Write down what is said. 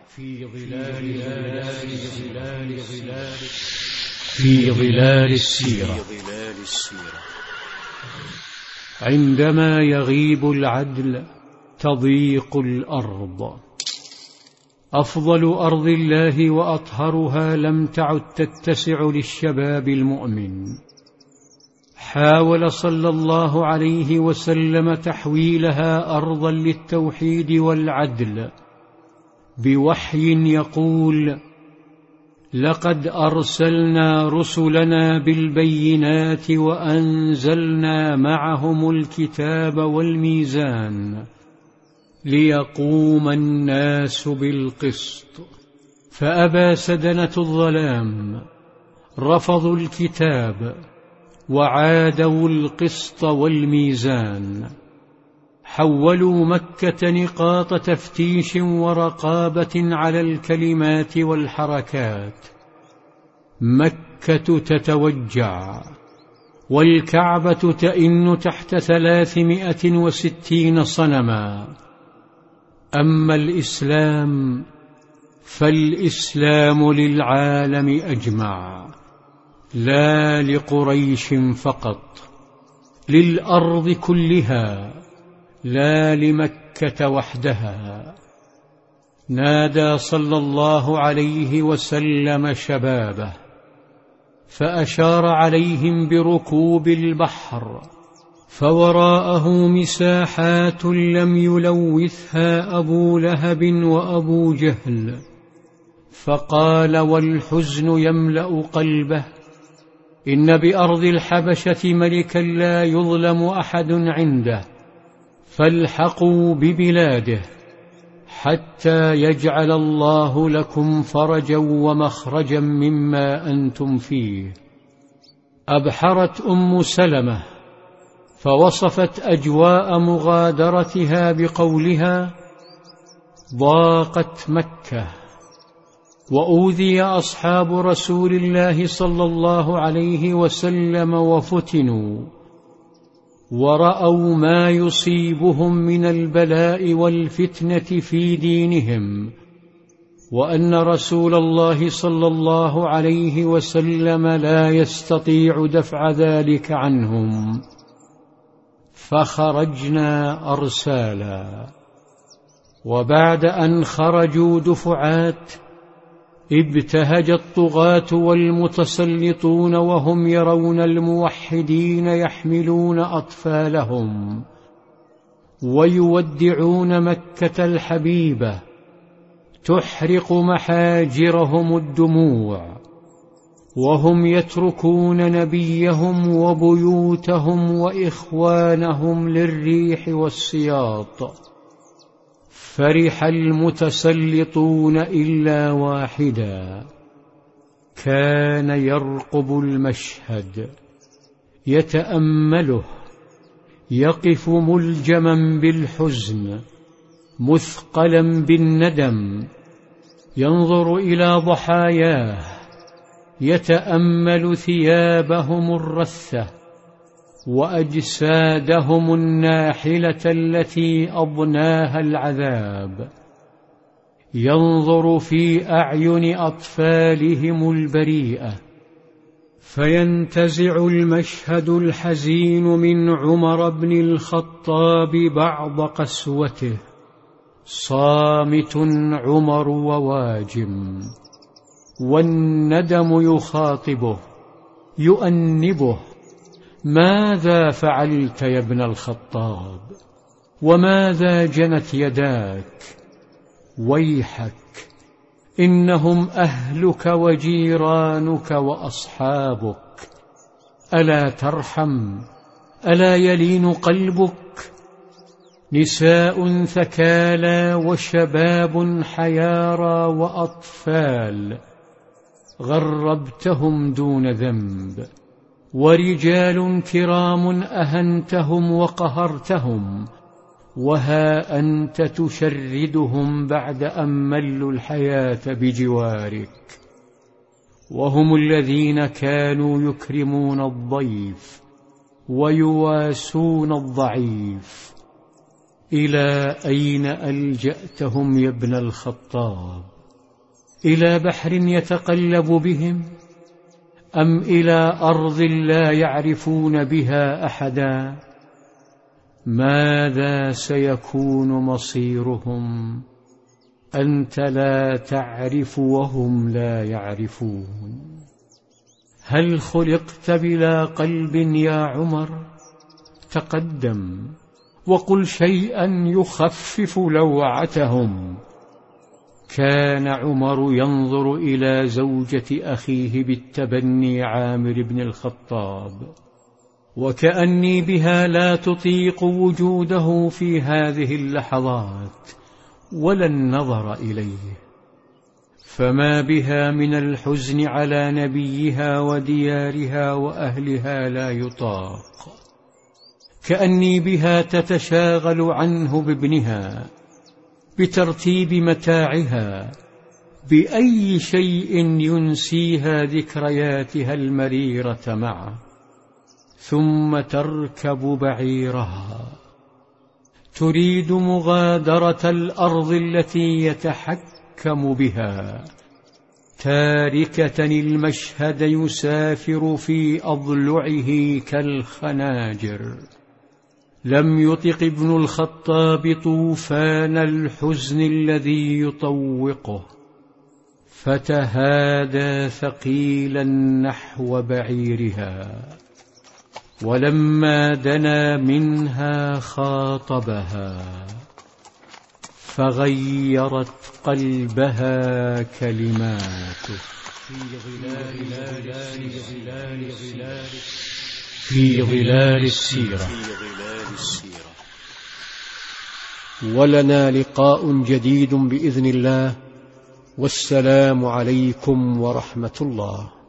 في ظلال السيرة. عندما يغيب العدل تضيق الأرض. أفضل أرض الله وأطهرها لم تعد تتسع للشباب المؤمن. حاول صلى الله عليه وسلم تحويلها أرضا للتوحيد والعدل بوحي يقول: لقد أرسلنا رسلنا بالبينات وأنزلنا معهم الكتاب والميزان ليقوم الناس بالقسط، فأبى سدنة الظلام، رفضوا الكتاب وعادوا القسط والميزان. حولوا مكة نقاط تفتيش ورقابة على الكلمات والحركات. مكة تتوجع والكعبة تئن تحت 360 صنما. أما الإسلام فالإسلام للعالم أجمع، لا لقريش فقط، للأرض كلها، لا لمكة وحدها. نادى صلى الله عليه وسلم شبابه فأشار عليهم بركوب البحر، فوراءه مساحات لم يلوثها أبو لهب وأبو جهل، فقال والحزن يملأ قلبه: إن بأرض الحبشة ملكا لا يظلم أحد عنده، فالحقوا ببلاده حتى يجعل الله لكم فرجا ومخرجا مما أنتم فيه. أبحرت أم سلمة فوصفت أجواء مغادرتها بقولها: ضاقت مكة، وأوذي أصحاب رسول الله صلى الله عليه وسلم وفتنوا، ورأوا ما يصيبهم من البلاء والفتنة في دينهم، وأن رسول الله صلى الله عليه وسلم لا يستطيع دفع ذلك عنهم. فخرجنا أرسالا، وبعد أن خرجوا دفعات ابتهج الطغاة والمتسلطون وهم يرون الموحدين يحملون أطفالهم ويودعون مكة الحبيبة، تحرق محاجرهم الدموع، وهم يتركون نبيهم وبيوتهم وإخوانهم للريح والسياط. فرح المتسلطون إلا واحدا، كان يرقب المشهد يتأمله، يقف ملجما بالحزن مثقلا بالندم، ينظر إلى ضحاياه، يتأمل ثيابهم الرثة وأجسادهم الناحلة التي أضناها العذاب، ينظر في أعين أطفالهم البريئة، فينتزع المشهد الحزين من عمر بن الخطاب بعض قسوته. صامت عمر وواجم، والندم يخاطبه يؤنبه: ماذا فعلت يا ابن الخطاب؟ وماذا جنت يداك؟ ويحك، إنهم أهلك وجيرانك وأصحابك، ألا ترحم؟ ألا يلين قلبك؟ نساء ثكالى وشباب حيارى وأطفال غربتهم دون ذنب، ورجال كرام أهنتهم وقهرتهم، وها أنت تشردهم بعد أن ملوا الحياة بجوارك. وهم الذين كانوا يكرمون الضيف ويواسون الضعيف. إلى أين ألجأتهم يا ابن الخطاب؟ إلى بحر يتقلب بهم أم إلى أرض لا يعرفون بها أحدا؟ ماذا سيكون مصيرهم؟ أنت لا تعرف وهم لا يعرفون. هل خلقت بلا قلب يا عمر؟ تقدم وقل شيئا يخفف لوعتهم. كان عمر ينظر إلى زوجة أخيه بالتبني عامر بن الخطاب، وكأني بها لا تطيق وجوده في هذه اللحظات ولا النظر إليه، فما بها من الحزن على نبيها وديارها وأهلها لا يطاق. كأني بها تتشاغل عنه بابنها، بترتيب متاعها، بأي شيء ينسيها ذكرياتها المريرة معه، ثم تركب بعيرها تريد مغادرة الأرض التي يتحكم بها، تاركة المشهد يسافر في أضلعه كالخناجر. لم يطق ابن الخطاب طوفان الحزن الذي يطوقه، فتهادى ثقيلا نحو بعيرها، ولما دنا منها خاطبها، فغيرت قلبها كلماته. في ظلال السيرة. ولنا لقاء جديد بإذن الله، والسلام عليكم ورحمة الله.